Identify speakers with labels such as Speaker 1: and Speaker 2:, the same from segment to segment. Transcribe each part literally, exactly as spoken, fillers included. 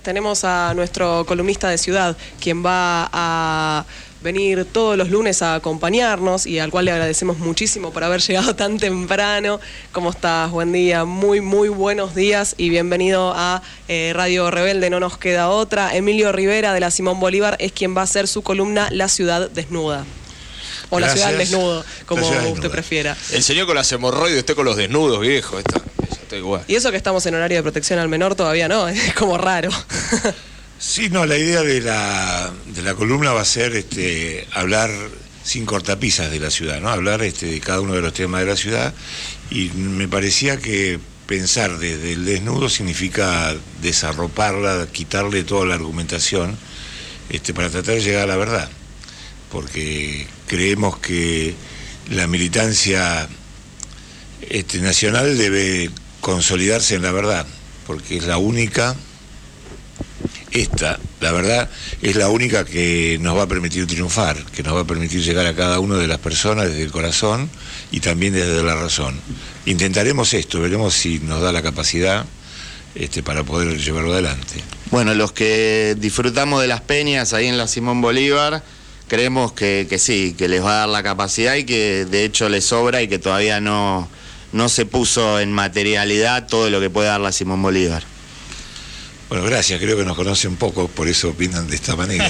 Speaker 1: Tenemos a nuestro columnista de ciudad, quien va a venir todos los lunes a acompañarnos y al cual le agradecemos muchísimo por haber llegado tan temprano. ¿Cómo estás? Buen día, muy, muy buenos días y bienvenido a eh, Radio Rebelde, no nos queda otra. Emilio Rivera de la Simón Bolívar es quien va a hacer su columna La Ciudad Desnuda. O La Ciudad al Desnudo, como usted desnuda. prefiera.
Speaker 2: El señor con las hemorroides, usted con los desnudos, viejo. Esto. Igual.
Speaker 1: Y eso que estamos en horario de protección al menor todavía no, es como raro.
Speaker 3: Sí, no, la idea de la, de la columna va a ser este, hablar sin cortapisas de la ciudad, ¿no? Hablar este, de cada uno de los temas de la ciudad, y me parecía que pensar desde el desnudo significa desarroparla, quitarle toda la argumentación este, para tratar de llegar a la verdad, porque creemos que la militancia este, nacional debe consolidarse en la verdad, porque es la única, esta, la verdad, es la única que nos va a permitir triunfar, que nos va a permitir llegar a cada una de las personas desde el corazón y también desde la razón. Intentaremos esto, veremos si nos da la capacidad este, para poder llevarlo adelante.
Speaker 4: Bueno, los que disfrutamos de las peñas ahí en la Simón Bolívar, creemos que, que sí, que les va a dar la capacidad y que de hecho les sobra y que todavía no... no se puso en materialidad todo lo que puede dar la Simón Bolívar.
Speaker 3: Bueno, gracias, creo que nos conocen poco, por eso opinan de esta manera.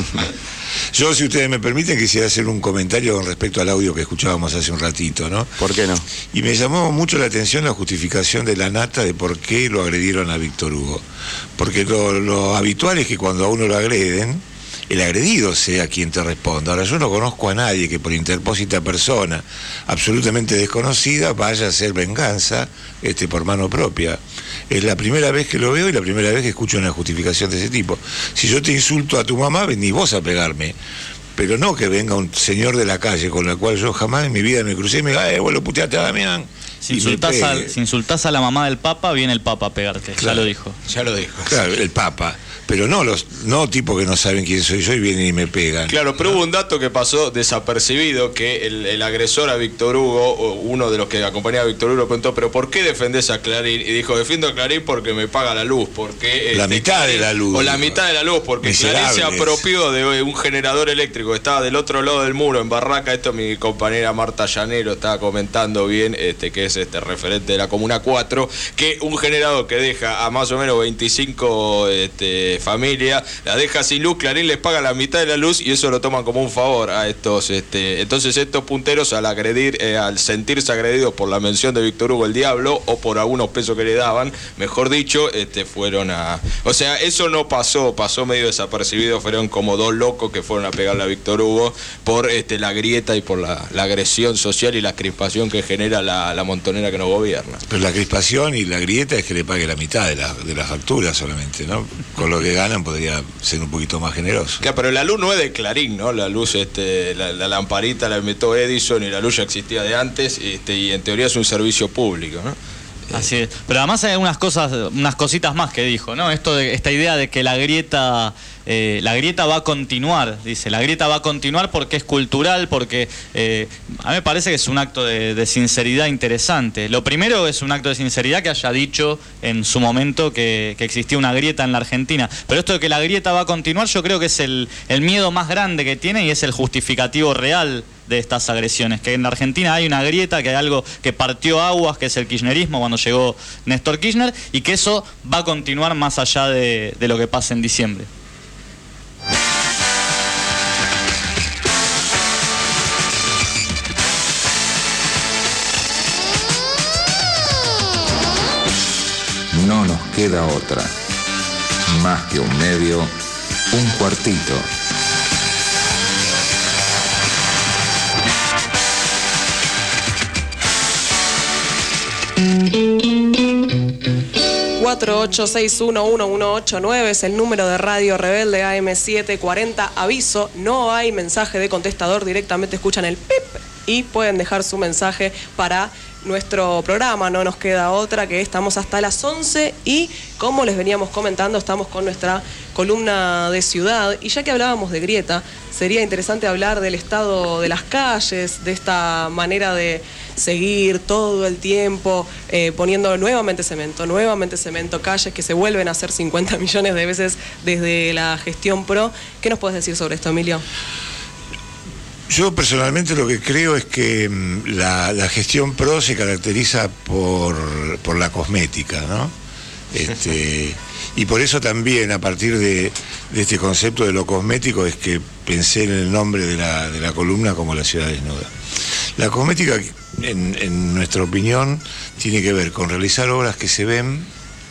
Speaker 3: Yo, si ustedes me permiten, quisiera hacer un comentario con respecto al audio que escuchábamos hace un ratito, ¿no?
Speaker 4: ¿Por qué no?
Speaker 3: Y me llamó mucho la atención la justificación de la nata de por qué lo agredieron a Víctor Hugo. Porque lo, lo habitual es que cuando a uno lo agreden, el agredido sea quien te responda. Ahora, yo no conozco a nadie que por interpósita persona absolutamente desconocida vaya a hacer venganza este, por mano propia. Es la primera vez que lo veo y la primera vez que escucho una justificación de ese tipo. Si yo te insulto a tu mamá, venís vos a pegarme. Pero no que venga un señor de la calle con el cual yo jamás en mi vida me crucé y me diga, eh, vos lo puteaste a Damián.
Speaker 5: Si insultás, a, si insultás a la mamá del Papa, viene el Papa a pegarte. Claro, ya lo dijo.
Speaker 2: Ya lo dijo.
Speaker 3: Claro, el Papa. Pero no los no tipos que no saben quién soy yo y vienen y me pegan.
Speaker 2: Claro, pero ¿no? Hubo un dato que pasó desapercibido, que el, el agresor a Víctor Hugo, uno de los que acompañaba a Víctor Hugo, preguntó, ¿pero por qué defendés a Clarín? Y dijo, defiendo a Clarín porque me paga la luz, porque...
Speaker 3: La
Speaker 2: este,
Speaker 3: mitad
Speaker 2: Clarín,
Speaker 3: de la luz.
Speaker 2: O la mitad de la luz, porque Clarín se apropió de un generador eléctrico que estaba del otro lado del muro, en Barraca. Esto mi compañera Marta Llanero estaba comentando bien, este que es este referente de la Comuna cuatro, que un generador que deja a más o menos veinticinco este, familias, la deja sin luz, Clarín les paga la mitad de la luz y eso lo toman como un favor a estos, este, entonces estos punteros al agredir, eh, al sentirse agredidos por la mención de Víctor Hugo el Diablo o por algunos pesos que le daban, mejor dicho, este, fueron a, o sea, eso no pasó, pasó medio desapercibido, fueron como dos locos que fueron a pegarle a Víctor Hugo por este, la grieta y por la, la agresión social y la crispación que genera la, la montonera que nos gobierna.
Speaker 3: Pero la crispación y la grieta es que le pague la mitad de la, de la factura solamente, ¿no? Con lo que ganan podría ser un poquito más generoso.
Speaker 2: Claro, pero la luz no es de Clarín, ¿no? La luz, este, la, la lamparita la inventó Edison y la luz ya existía de antes, este, y en teoría es un servicio público, ¿no?
Speaker 5: Así es. Pero además hay algunas cosas, unas cositas más que dijo, ¿no? Esto de, esta idea de que la grieta, eh, la grieta va a continuar, dice, la grieta va a continuar porque es cultural, porque eh, a mí me parece que es un acto de, de sinceridad interesante. Lo primero es un acto de sinceridad que haya dicho en su momento que, que existía una grieta en la Argentina. Pero esto de que la grieta va a continuar, yo creo que es el, el miedo más grande que tiene y es el justificativo real de estas agresiones, que en la Argentina hay una grieta, que hay algo que partió aguas, que es el kirchnerismo cuando llegó Néstor Kirchner, y que eso va a continuar más allá de, de lo que pase en diciembre.
Speaker 6: No nos queda otra, más que un medio, un cuartito.
Speaker 1: cuatro ocho seis uno uno uno ocho nueve es el número de Radio Rebelde A M setecientos cuarenta. Aviso, no hay mensaje de contestador, directamente escuchan el pip y pueden dejar su mensaje para nuestro programa. No nos queda otra, que estamos hasta las once y como les veníamos comentando, estamos con nuestra columna de ciudad. Y ya que hablábamos de grieta, sería interesante hablar del estado de las calles, de esta manera de seguir todo el tiempo eh, poniendo nuevamente cemento, nuevamente cemento, calles que se vuelven a hacer cincuenta millones de veces desde la gestión PRO. ¿Qué nos puedes decir sobre esto, Emilio?
Speaker 3: Yo personalmente lo que creo es que la, la gestión PRO se caracteriza por, por la cosmética, ¿no? Este, y por eso también, a partir de, de este concepto de lo cosmético, es que pensé en el nombre de la, de la columna como la ciudad desnuda. La cosmética, en, en nuestra opinión, tiene que ver con realizar obras que se ven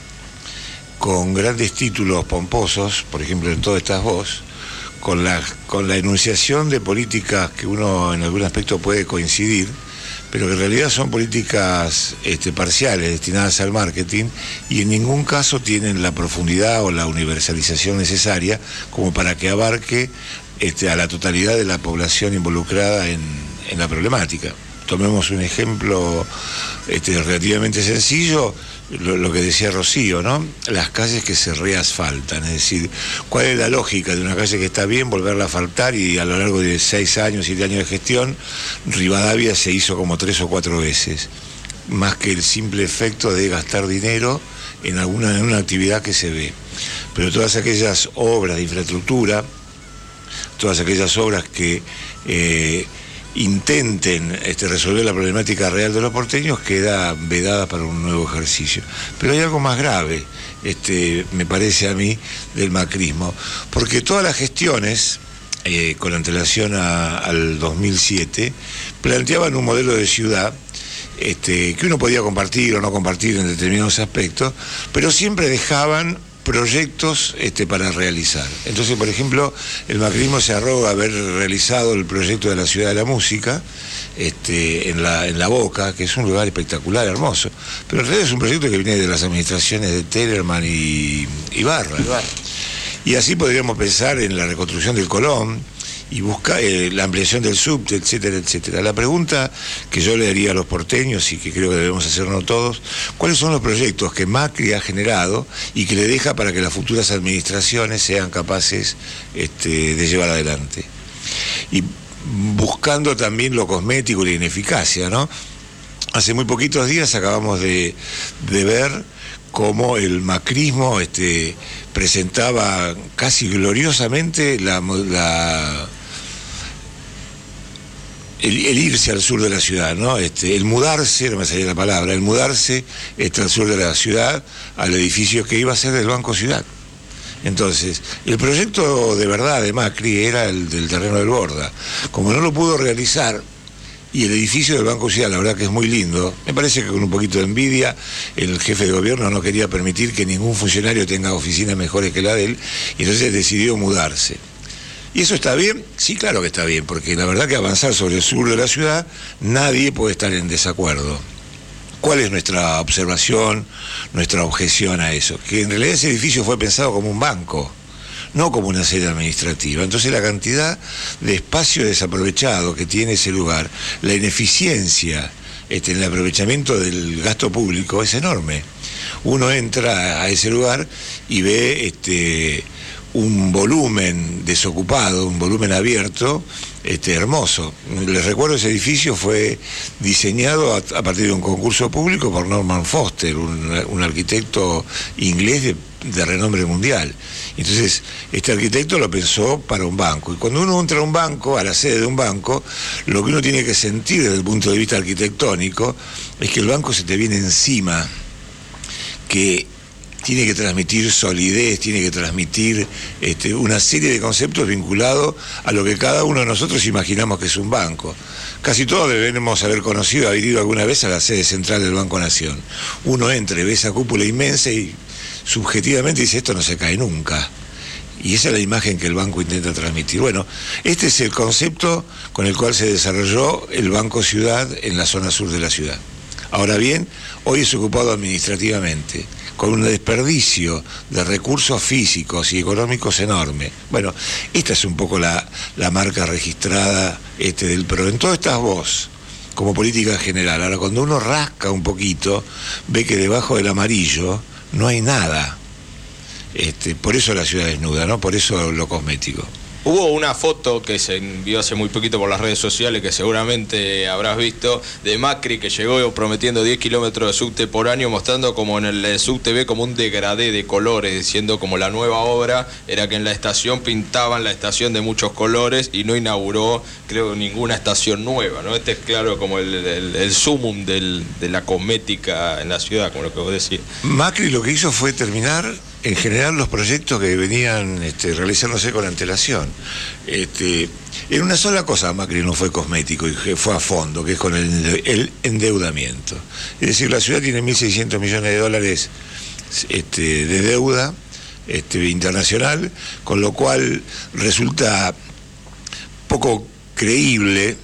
Speaker 3: con grandes títulos pomposos, por ejemplo, en Todo Estás Vos, con la, con la enunciación de políticas que uno en algún aspecto puede coincidir, pero que en realidad son políticas este, parciales, destinadas al marketing, y en ningún caso tienen la profundidad o la universalización necesaria como para que abarque este, a la totalidad de la población involucrada en, en la problemática. Tomemos un ejemplo este, relativamente sencillo, lo, lo que decía Rocío, ¿no? Las calles que se reasfaltan, es decir, ¿cuál es la lógica de una calle que está bien volverla a asfaltar? Y a lo largo de seis años, siete años de gestión, Rivadavia se hizo como tres o cuatro veces, más que el simple efecto de gastar dinero en alguna en una actividad que se ve. Pero todas aquellas obras de infraestructura, todas aquellas obras que eh, intenten este, resolver la problemática real de los porteños, queda vedada para un nuevo ejercicio. Pero hay algo más grave, este, me parece a mí, del macrismo, porque todas las gestiones, eh, con antelación a, al dos mil siete, planteaban un modelo de ciudad este, que uno podía compartir o no compartir en determinados aspectos, pero siempre dejaban proyectos este, para realizar. Entonces, por ejemplo, el macrismo se arroga haber realizado el proyecto de la Ciudad de la Música este, en, la, en La Boca, que es un lugar espectacular, hermoso, pero en realidad es un proyecto que viene de las administraciones de Tellerman y Ibarra. Y así podríamos pensar en la reconstrucción del Colón y buscar eh, la ampliación del subte, etcétera, etcétera. La pregunta que yo le haría a los porteños y que creo que debemos hacernos todos, ¿cuáles son los proyectos que Macri ha generado y que le deja para que las futuras administraciones sean capaces este, de llevar adelante? Y buscando también lo cosmético y la ineficacia, ¿no? Hace muy poquitos días acabamos de, de ver cómo el macrismo este, presentaba casi gloriosamente la... la El, el irse al sur de la ciudad, ¿no? Este, el mudarse, no me salía la palabra, el mudarse este, al sur de la ciudad, al edificio que iba a ser del Banco Ciudad. Entonces, el proyecto de verdad de Macri era el del terreno del Borda. Como no lo pudo realizar, y el edificio del Banco Ciudad, la verdad que es muy lindo, me parece que con un poquito de envidia, el jefe de gobierno no quería permitir que ningún funcionario tenga oficinas mejores que la de él, y entonces decidió mudarse. ¿Y eso está bien? Sí, claro que está bien, porque la verdad que avanzar sobre el sur de la ciudad, nadie puede estar en desacuerdo. ¿Cuál es nuestra observación, nuestra objeción a eso? Que en realidad ese edificio fue pensado como un banco, no como una sede administrativa. Entonces la cantidad de espacio desaprovechado que tiene ese lugar, la ineficiencia este, en el aprovechamiento del gasto público es enorme. Uno entra a ese lugar y ve... este un volumen desocupado, un volumen abierto, este, hermoso. Les recuerdo, ese edificio fue diseñado a, a partir de un concurso público por Norman Foster, un, un arquitecto inglés de, de renombre mundial. Entonces, este arquitecto lo pensó para un banco. Y cuando uno entra a un banco, a la sede de un banco, lo que uno tiene que sentir desde el punto de vista arquitectónico es que el banco se te viene encima, que tiene que transmitir solidez, tiene que transmitir este, una serie de conceptos vinculados a lo que cada uno de nosotros imaginamos que es un banco. Casi todos debemos haber conocido, haber ido alguna vez a la sede central del Banco Nación. Uno entra y ve esa cúpula inmensa y subjetivamente dice, esto no se cae nunca. Y esa es la imagen que el banco intenta transmitir. Bueno, este es el concepto con el cual se desarrolló el Banco Ciudad en la zona sur de la ciudad. Ahora bien, hoy es ocupado administrativamente, con un desperdicio de recursos físicos y económicos enorme. Bueno, esta es un poco la, la marca registrada este, del PRO. En todas estas voz, como política general. Ahora, cuando uno rasca un poquito, ve que debajo del amarillo no hay nada. Este, por eso la ciudad desnuda, ¿no? Por eso lo cosmético.
Speaker 2: Hubo una foto que se envió hace muy poquito por las redes sociales, que seguramente habrás visto, de Macri, que llegó prometiendo diez kilómetros de subte por año, mostrando como en el subte ve como un degradé de colores, diciendo como la nueva obra era que en la estación pintaban la estación de muchos colores y no inauguró, creo, ninguna estación nueva, ¿no? Este es claro como el, el, el sumum del, de la cosmética en la ciudad, como lo que vos decís.
Speaker 3: Macri lo que hizo fue terminar en general los proyectos que venían este, realizándose con antelación. Este, en una sola cosa Macri no fue cosmético y fue a fondo, que es con el, el endeudamiento. Es decir, la ciudad tiene mil seiscientos millones de dólares este, de deuda este, internacional, con lo cual resulta poco creíble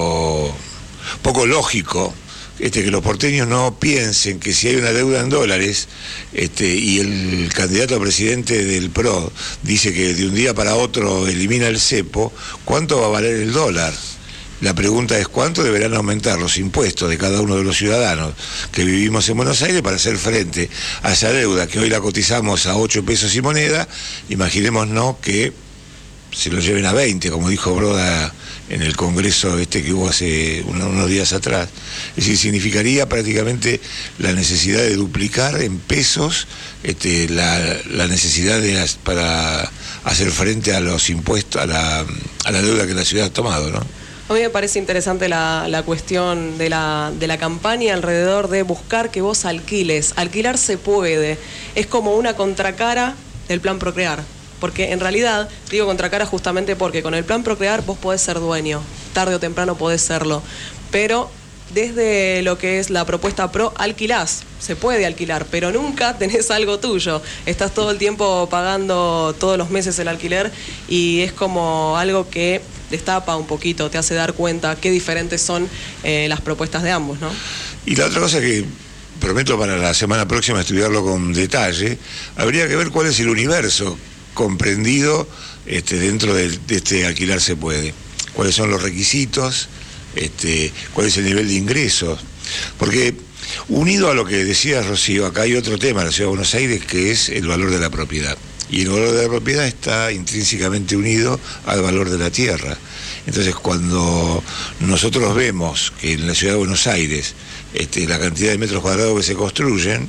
Speaker 3: o poco lógico Este, que los porteños no piensen que si hay una deuda en dólares este, y el candidato a presidente del P R O dice que de un día para otro elimina el cepo, ¿cuánto va a valer el dólar? La pregunta es cuánto deberán aumentar los impuestos de cada uno de los ciudadanos que vivimos en Buenos Aires para hacer frente a esa deuda que hoy la cotizamos a ocho pesos y moneda. Imaginémonos que se lo lleven a veinte, como dijo Broda en el congreso este que hubo hace unos días atrás. Es decir, significaría prácticamente la necesidad de duplicar en pesos este, la, la necesidad de, para hacer frente a los impuestos, a la, a la deuda que la ciudad ha tomado, ¿no?
Speaker 1: A mí me parece interesante la, la cuestión de la, de la campaña alrededor de buscar que vos alquiles. Alquilar se puede. Es como una contracara del plan Procrear. Porque en realidad, digo contracara justamente porque con el plan Procrear vos podés ser dueño, tarde o temprano podés serlo, pero desde lo que es la propuesta pro, alquilás, se puede alquilar, pero nunca tenés algo tuyo, estás todo el tiempo pagando todos los meses el alquiler y es como algo que destapa un poquito, te hace dar cuenta qué diferentes son eh, las propuestas de ambos, ¿no?
Speaker 3: Y la otra cosa que prometo para la semana próxima estudiarlo con detalle, habría que ver cuál es el universo comprendido este, dentro de, de este alquilar se puede, cuáles son los requisitos, este, cuál es el nivel de ingresos, porque unido a lo que decía Rocío, acá hay otro tema en la Ciudad de Buenos Aires que es el valor de la propiedad, y el valor de la propiedad está intrínsecamente unido al valor de la tierra. Entonces cuando nosotros vemos que en la Ciudad de Buenos Aires este, la cantidad de metros cuadrados que se construyen,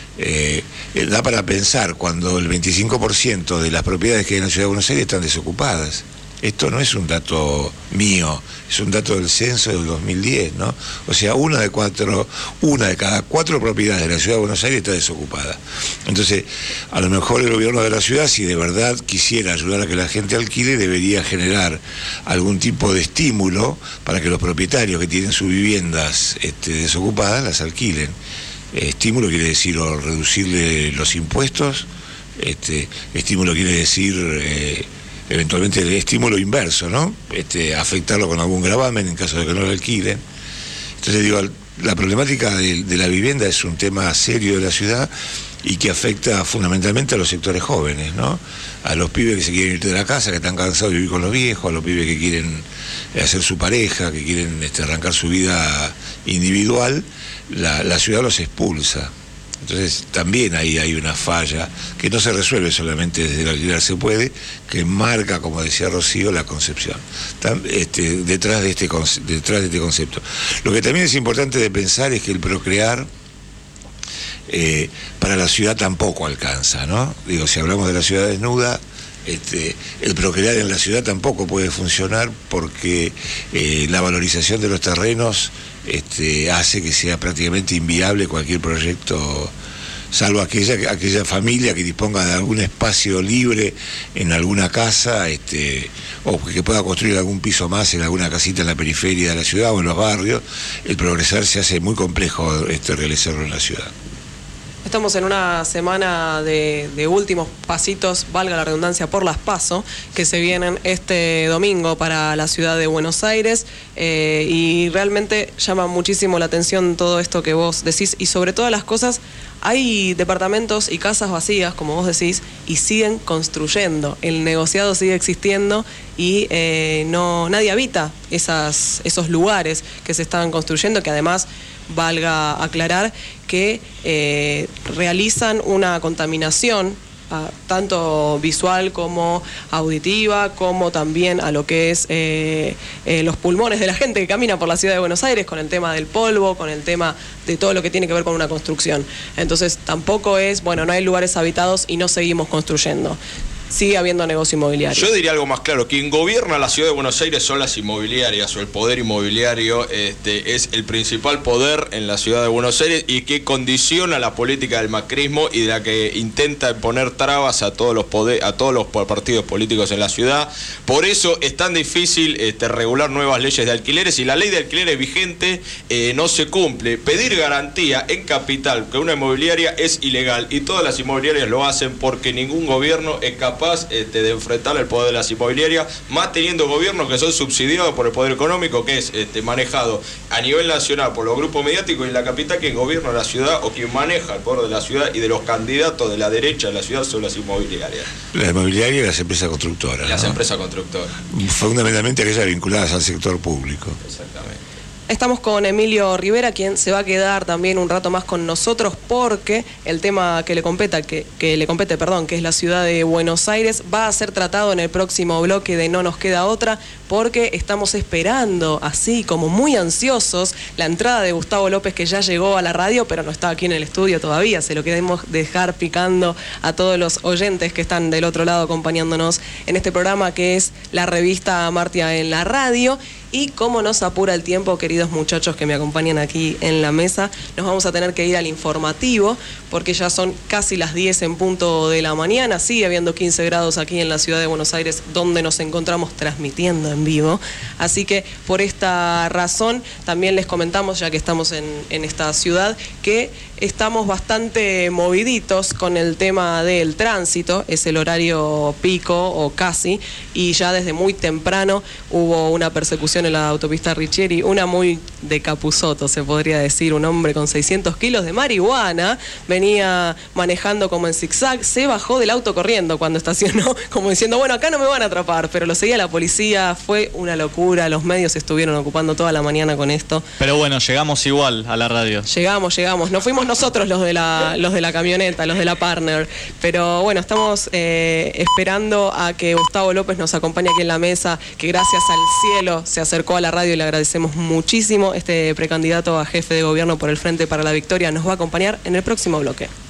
Speaker 3: Eh, eh, da para pensar cuando el veinticinco por ciento de las propiedades que hay en la Ciudad de Buenos Aires están desocupadas. Esto no es un dato mío, es un dato del censo del dos mil diez, ¿no? O sea, una de cuatro, una de cada cuatro propiedades de la Ciudad de Buenos Aires está desocupada. Entonces, a lo mejor el gobierno de la ciudad, si de verdad quisiera ayudar a que la gente alquile, debería generar algún tipo de estímulo para que los propietarios que tienen sus viviendas este, desocupadas las alquilen. Estímulo quiere decir o reducirle los impuestos, este, estímulo quiere decir eh, eventualmente el estímulo inverso, ¿no? Este, afectarlo con algún gravamen en caso de que no lo alquilen. Entonces digo, la problemática de, de la vivienda es un tema serio de la ciudad y que afecta fundamentalmente a los sectores jóvenes, ¿no? A los pibes que se quieren ir de la casa, que están cansados de vivir con los viejos, a los pibes que quieren hacer su pareja, que quieren este, arrancar su vida individual, la, la ciudad los expulsa. Entonces también ahí hay una falla que no se resuelve solamente desde el alquiler se puede, que marca, como decía Rocío, la concepción Tam, este, detrás, de este, detrás de este concepto. Lo que también es importante de pensar es que el procrear eh, para la ciudad tampoco alcanza, ¿no? Digo, si hablamos de la ciudad desnuda, Este, el procrear en la ciudad tampoco puede funcionar porque eh, la valorización de los terrenos este, hace que sea prácticamente inviable cualquier proyecto, salvo aquella, aquella familia que disponga de algún espacio libre en alguna casa este, o que pueda construir algún piso más en alguna casita en la periferia de la ciudad o en los barrios. El progresar se hace muy complejo este, realizarlo en la ciudad.
Speaker 1: Estamos en una semana de, de últimos pasitos, valga la redundancia, por las PASO, que se vienen este domingo para la ciudad de Buenos Aires eh, y realmente llama muchísimo la atención todo esto que vos decís y sobre todas las cosas, hay departamentos y casas vacías, como vos decís, y siguen construyendo, el negociado sigue existiendo y eh, no nadie habita esas, esos lugares que se están construyendo, que además valga aclarar que eh, realizan una contaminación a tanto visual como auditiva, como también a lo que es eh, eh, los pulmones de la gente que camina por la ciudad de Buenos Aires, con el tema del polvo, con el tema de todo lo que tiene que ver con una construcción. Entonces tampoco es, bueno, no hay lugares habitados y no seguimos construyendo. Sigue habiendo negocio inmobiliario.
Speaker 2: Yo diría algo más claro, quien gobierna la ciudad de Buenos Aires son las inmobiliarias, o el poder inmobiliario este, es el principal poder en la ciudad de Buenos Aires y que condiciona la política del macrismo y de la que intenta poner trabas a todos los poder, a todos los partidos políticos en la ciudad. Por eso es tan difícil este, regular nuevas leyes de alquileres, y la ley de alquileres vigente eh, no se cumple. Pedir garantía en capital que una inmobiliaria es ilegal, y todas las inmobiliarias lo hacen porque ningún gobierno es capaz Este, de enfrentar el poder de las inmobiliarias, más teniendo gobiernos que son subsidiados por el poder económico, que es este, manejado a nivel nacional por los grupos mediáticos, y en la capital quien gobierna la ciudad o quien maneja el poder de la ciudad y de los candidatos de la derecha de la ciudad son las inmobiliarias.
Speaker 3: Las inmobiliarias y las empresas constructoras.
Speaker 2: Las
Speaker 3: ¿no?
Speaker 2: empresas constructoras.
Speaker 3: Fundamentalmente aquellas vinculadas al sector público.
Speaker 2: Exactamente.
Speaker 1: Estamos con Emilio Rivera, quien se va a quedar también un rato más con nosotros, porque el tema que le compete, que, que le compete, perdón, que es la ciudad de Buenos Aires, va a ser tratado en el próximo bloque de No Nos Queda Otra, porque estamos esperando, así como muy ansiosos, la entrada de Gustavo López, que ya llegó a la radio, pero no está aquí en el estudio todavía. Se lo queremos dejar picando a todos los oyentes que están del otro lado acompañándonos en este programa, que es la revista Martia en la radio. Y como nos apura el tiempo, queridos muchachos que me acompañan aquí en la mesa, nos vamos a tener que ir al informativo, porque ya son casi las diez en punto de la mañana. Sigue habiendo quince grados aquí en la ciudad de Buenos Aires, donde nos encontramos transmitiendo en vivo. Así que por esta razón también les comentamos, ya que estamos en, en esta ciudad, que estamos bastante moviditos con el tema del tránsito. Es el horario pico o casi, y ya desde muy temprano hubo una persecución en la autopista Richieri, una muy de Capusotto, se podría decir. Un hombre con seiscientos kilos de marihuana venía manejando como en zigzag, se bajó del auto corriendo cuando estacionó, como diciendo, bueno, acá no me van a atrapar, pero lo seguía la policía. Fue una locura, los medios estuvieron ocupando toda la mañana con esto.
Speaker 5: Pero bueno, llegamos igual a la radio.
Speaker 1: Llegamos, llegamos, no fuimos nosotros los de la, los de la camioneta, los de la partner, pero bueno, estamos eh, esperando a que Gustavo López nos acompañe aquí en la mesa, que gracias al cielo se acercó a la radio y le agradecemos muchísimo. Este precandidato a jefe de gobierno por el Frente para la Victoria nos va a acompañar en el próximo bloque.